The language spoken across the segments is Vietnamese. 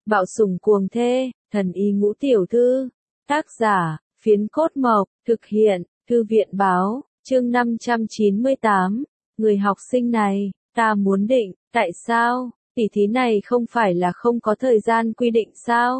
Bạo sủng cuồng thê, thần y ngũ tiểu thư. Tác giả, Phiến Cốt Mộc, thực hiện, Thư viện báo, chương 598. Người học sinh này, ta muốn định, tại sao, tỉ thí này không phải là không có thời gian quy định sao?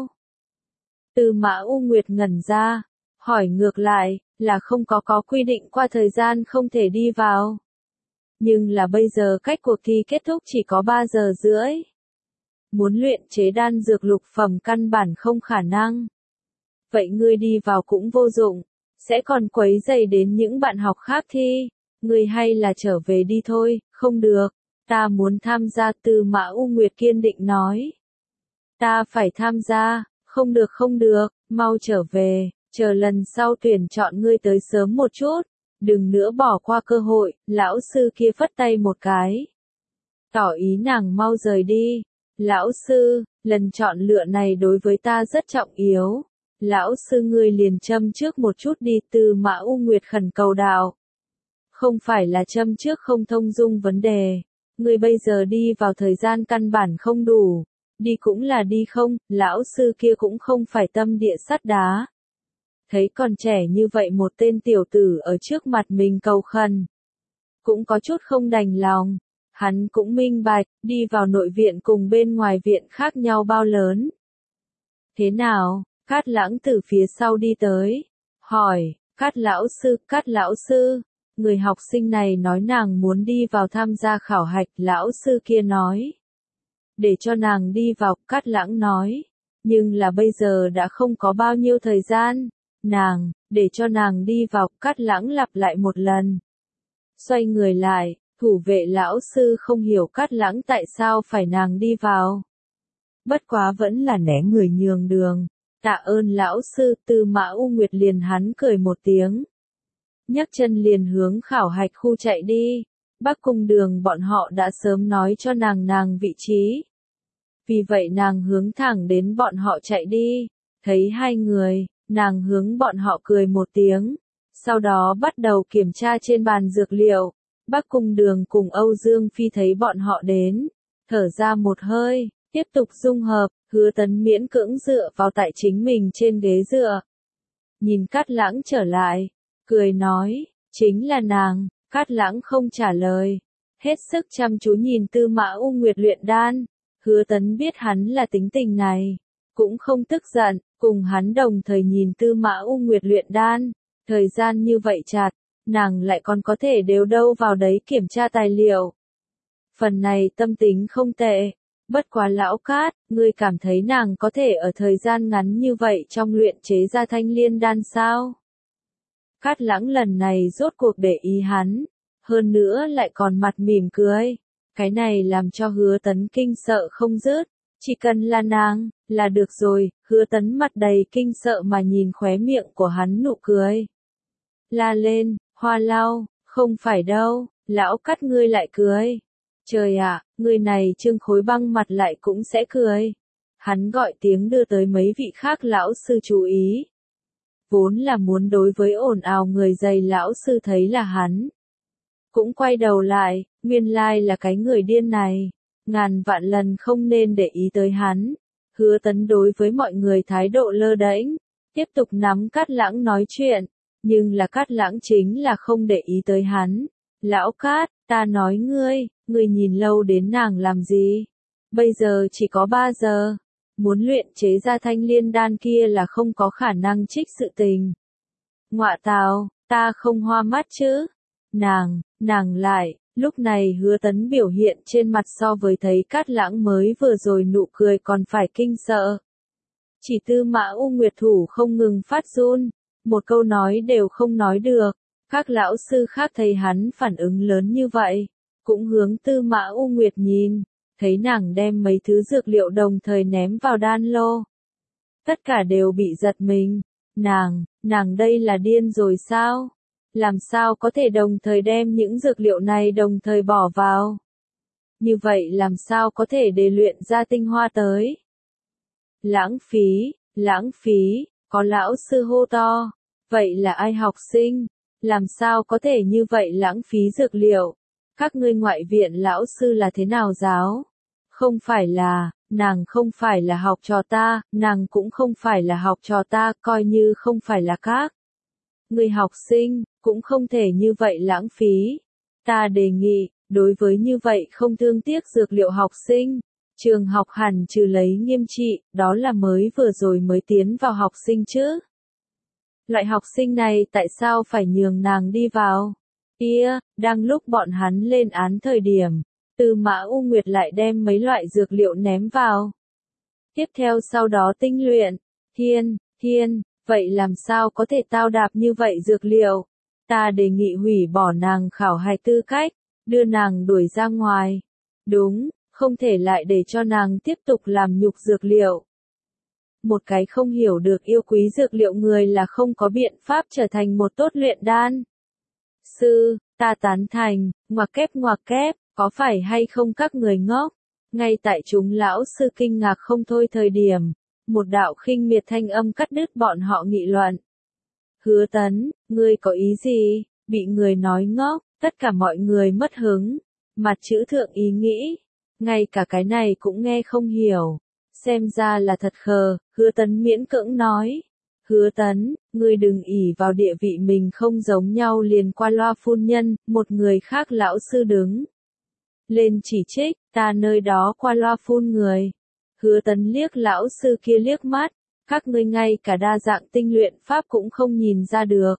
Tư Mã U Nguyệt ngẩn ra, hỏi ngược lại, là không có quy định qua thời gian không thể đi vào. Nhưng là bây giờ cách cuộc thi kết thúc chỉ có 3 giờ rưỡi. Muốn luyện chế đan dược lục phẩm căn bản không khả năng. Vậy ngươi đi vào cũng vô dụng, sẽ còn quấy rầy đến những bạn học khác thi. Ngươi hay là trở về đi thôi, không được, ta muốn tham gia. Tư Mã U Nguyệt kiên định nói. Ta phải tham gia, không được, mau trở về, chờ lần sau tuyển chọn ngươi tới sớm một chút, đừng nữa bỏ qua cơ hội. Lão sư kia phất tay một cái, tỏ ý nàng mau rời đi. Lão sư, lần chọn lựa này đối với ta rất trọng yếu. Lão sư ngươi liền châm trước một chút đi. Tư Mã U Nguyệt khẩn cầu đạo. Không phải là châm trước không thông dung vấn đề. Ngươi bây giờ đi vào thời gian căn bản không đủ. Đi cũng là đi không, lão sư kia cũng không phải tâm địa sắt đá. Thấy còn trẻ như vậy một tên tiểu tử ở trước mặt mình cầu khẩn. Cũng có chút không đành lòng. Hắn cũng minh bạch, đi vào nội viện cùng bên ngoài viện khác nhau bao lớn. Thế nào? Cát Lãng từ phía sau đi tới. Hỏi, Cát lão sư, người học sinh này nói nàng muốn đi vào tham gia khảo hạch. Lão sư kia nói. Để cho nàng đi vào, Cát Lãng nói. Nhưng là bây giờ đã không có bao nhiêu thời gian. Để cho nàng đi vào, Cát Lãng lặp lại một lần. Xoay người lại. Thủ vệ lão sư không hiểu Cát Lãng tại sao phải nàng đi vào. Bất quá vẫn là né người nhường đường. Tạ ơn lão sư. Tư Mã U Nguyệt liền hắn cười một tiếng. Nhấc chân liền hướng khảo hạch khu chạy đi. Bắc Cung Đường bọn họ đã sớm nói cho nàng vị trí. Vì vậy nàng hướng thẳng đến bọn họ chạy đi. Thấy hai người, nàng hướng bọn họ cười một tiếng. Sau đó bắt đầu kiểm tra trên bàn dược liệu. Bắc Cung Đường cùng Âu Dương Phi thấy bọn họ đến, thở ra một hơi, tiếp tục dung hợp. Hứa Tấn miễn cưỡng dựa vào tại chính mình trên ghế dựa. Nhìn Cát Lãng trở lại, cười nói, chính là nàng. Cát Lãng không trả lời, hết sức chăm chú nhìn Tư Mã U Nguyệt luyện đan. Hứa Tấn biết hắn là tính tình này, cũng không tức giận, cùng hắn đồng thời nhìn Tư Mã U Nguyệt luyện đan. Thời gian như vậy chặt, nàng lại còn có thể đều đâu vào đấy kiểm tra tài liệu. Phần này tâm tính không tệ. Bất quá lão Cát, ngươi cảm thấy nàng có thể ở thời gian ngắn như vậy trong luyện chế ra thanh liên đan sao? Cát Lãng lần này rốt cuộc để ý hắn, hơn nữa lại còn mặt mỉm cười. Cái này làm cho Hứa Tấn kinh sợ không dứt. Chỉ cần là nàng, là được rồi. Hứa Tấn mặt đầy kinh sợ mà nhìn khóe miệng của hắn nụ cười. La lên, Hoa Lau, không phải đâu, lão Cát ngươi lại cười. Trời ạ, người này Trương Khối Băng mặt lại cũng sẽ cười. Hắn gọi tiếng đưa tới mấy vị khác lão sư chú ý. Vốn là muốn đối với ồn ào người dày lão sư thấy là hắn. Cũng quay đầu lại, nguyên lai là cái người điên này. Ngàn vạn lần không nên để ý tới hắn. Hứa Tấn đối với mọi người thái độ lơ đễnh, tiếp tục nắm Cát Lãng nói chuyện. Nhưng là Cát Lãng chính là không để ý tới hắn. Lão Cát, ta nói ngươi nhìn lâu đến nàng làm gì? Bây giờ chỉ có 3 giờ. Muốn luyện chế ra thanh liên đan kia là không có khả năng trích sự tình. Ngọa tào, ta không hoa mắt chứ? Nàng lại, lúc này Hứa Tấn biểu hiện trên mặt so với thấy Cát Lãng mới vừa rồi nụ cười còn phải kinh sợ. Chỉ Tư Mã U Nguyệt thủ không ngừng phát run. Một câu nói đều không nói được. Các lão sư khác thấy hắn phản ứng lớn như vậy, cũng hướng Tư Mã U Nguyệt nhìn, thấy nàng đem mấy thứ dược liệu đồng thời ném vào đan lô. Tất cả đều bị giật mình. Nàng đây là điên rồi sao? Làm sao có thể đồng thời đem những dược liệu này đồng thời bỏ vào? Như vậy làm sao có thể để luyện ra tinh hoa tới? Lãng phí, có lão sư hô to. Vậy là ai học sinh? Làm sao có thể như vậy lãng phí dược liệu? Các ngươi ngoại viện lão sư là thế nào giáo? Không phải là, nàng không phải là học trò ta, nàng cũng không phải là học trò ta, coi như không phải là các người học sinh, cũng không thể như vậy lãng phí. Ta đề nghị, đối với như vậy không thương tiếc dược liệu học sinh, trường học hẳn trừ lấy nghiêm trị, đó là mới vừa rồi mới tiến vào học sinh chứ. Loại học sinh này tại sao phải nhường nàng đi vào? Kia, đang lúc bọn hắn lên án thời điểm, Tư Mã U Nguyệt lại đem mấy loại dược liệu ném vào. Tiếp theo sau đó tinh luyện, thiên, vậy làm sao có thể tao đạp như vậy dược liệu? Ta đề nghị hủy bỏ nàng khảo hạch tư cách, đưa nàng đuổi ra ngoài. Đúng, không thể lại để cho nàng tiếp tục làm nhục dược liệu. Một cái không hiểu được yêu quý dược liệu người là không có biện pháp trở thành một tốt luyện đan sư, ta tán thành, ngoặc kép, có phải hay không các người ngốc? Ngay tại chúng lão sư kinh ngạc không thôi thời điểm, một đạo khinh miệt thanh âm cắt đứt bọn họ nghị luận. Hứa Tấn, ngươi có ý gì? Bị người nói ngốc, tất cả mọi người mất hứng, mặt chữ thượng ý nghĩ, ngay cả cái này cũng nghe không hiểu. Xem ra là thật khờ, Hứa Tấn miễn cưỡng nói. Hứa Tấn, ngươi đừng ỷ vào địa vị mình không giống nhau liền qua loa phun nhân, một người khác lão sư đứng lên chỉ trích, ta nơi đó qua loa phun người. Hứa Tấn liếc lão sư kia liếc mắt, các ngươi ngay cả đa dạng tinh luyện pháp cũng không nhìn ra được.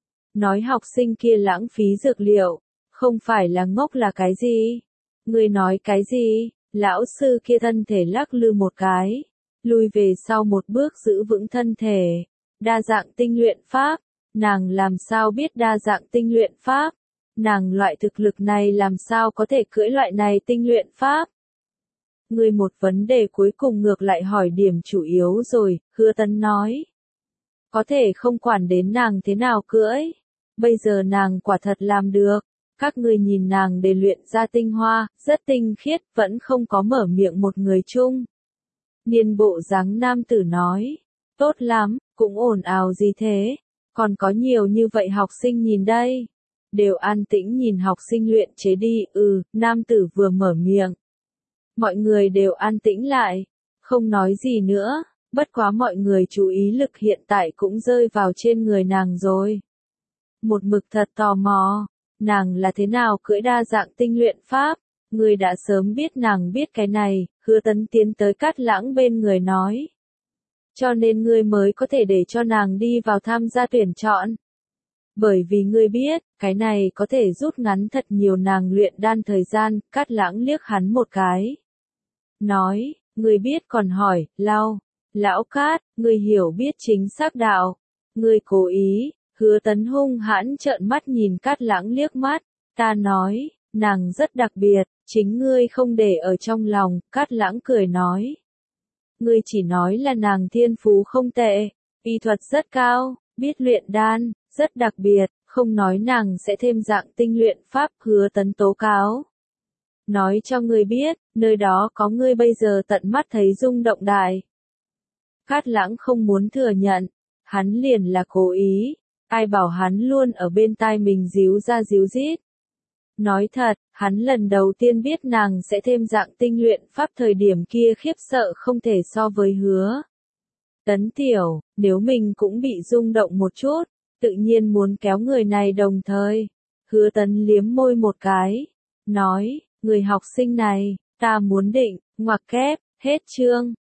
Nói học sinh kia lãng phí dược liệu, không phải là ngốc là cái gì? Ngươi nói cái gì? Lão sư kia thân thể lắc lư một cái, lùi về sau một bước giữ vững thân thể. Đa dạng tinh luyện pháp, nàng làm sao biết đa dạng tinh luyện pháp? Nàng loại thực lực này làm sao có thể cưỡi loại này tinh luyện pháp? Ngươi một vấn đề cuối cùng ngược lại hỏi điểm chủ yếu rồi, Hứa Tấn nói. Có thể không quản đến nàng thế nào cưỡi. Bây giờ nàng quả thật làm được. Các ngươi nhìn nàng để luyện ra tinh hoa, rất tinh khiết, vẫn không có mở miệng một người chung. Niên bộ dáng nam tử nói. Tốt lắm, cũng ồn ào gì thế. Còn có nhiều như vậy học sinh nhìn đây. Đều an tĩnh nhìn học sinh luyện chế đi, nam tử vừa mở miệng. Mọi người đều an tĩnh lại, không nói gì nữa, bất quá mọi người chú ý lực hiện tại cũng rơi vào trên người nàng rồi. Một mực thật tò mò, nàng là thế nào cưỡi đa dạng tinh luyện pháp, người đã sớm biết nàng biết cái này, Hứa Tấn tiến tới Cát Lãng bên người nói. Cho nên ngươi mới có thể để cho nàng đi vào tham gia tuyển chọn. Bởi vì ngươi biết, cái này có thể rút ngắn thật nhiều nàng luyện đan thời gian, Cát Lãng liếc hắn một cái. Nói, ngươi biết còn hỏi, lão Cát, ngươi hiểu biết chính xác đạo. Ngươi cố ý, Hứa Tấn hung hãn trợn mắt nhìn Cát Lãng liếc mắt. Ta nói, nàng rất đặc biệt, chính ngươi không để ở trong lòng, Cát Lãng cười nói. Ngươi chỉ nói là nàng thiên phú không tệ, y thuật rất cao, biết luyện đan, rất đặc biệt, không nói nàng sẽ thêm dạng tinh luyện pháp, Hứa Tấn tố cáo. Nói cho ngươi biết, nơi đó có ngươi bây giờ tận mắt thấy rung động đại. Cát Lãng không muốn thừa nhận, hắn liền là cố ý, ai bảo hắn luôn ở bên tai mình díu ra díu dít. Nói thật, hắn lần đầu tiên biết nàng sẽ thêm dạng tinh luyện pháp thời điểm kia khiếp sợ không thể so với Hứa Tấn tiểu, nếu mình cũng bị rung động một chút, tự nhiên muốn kéo người này đồng thời. Hứa Tấn liếm môi một cái, nói, người học sinh này, ta muốn định, ngoặc kép, hết chương.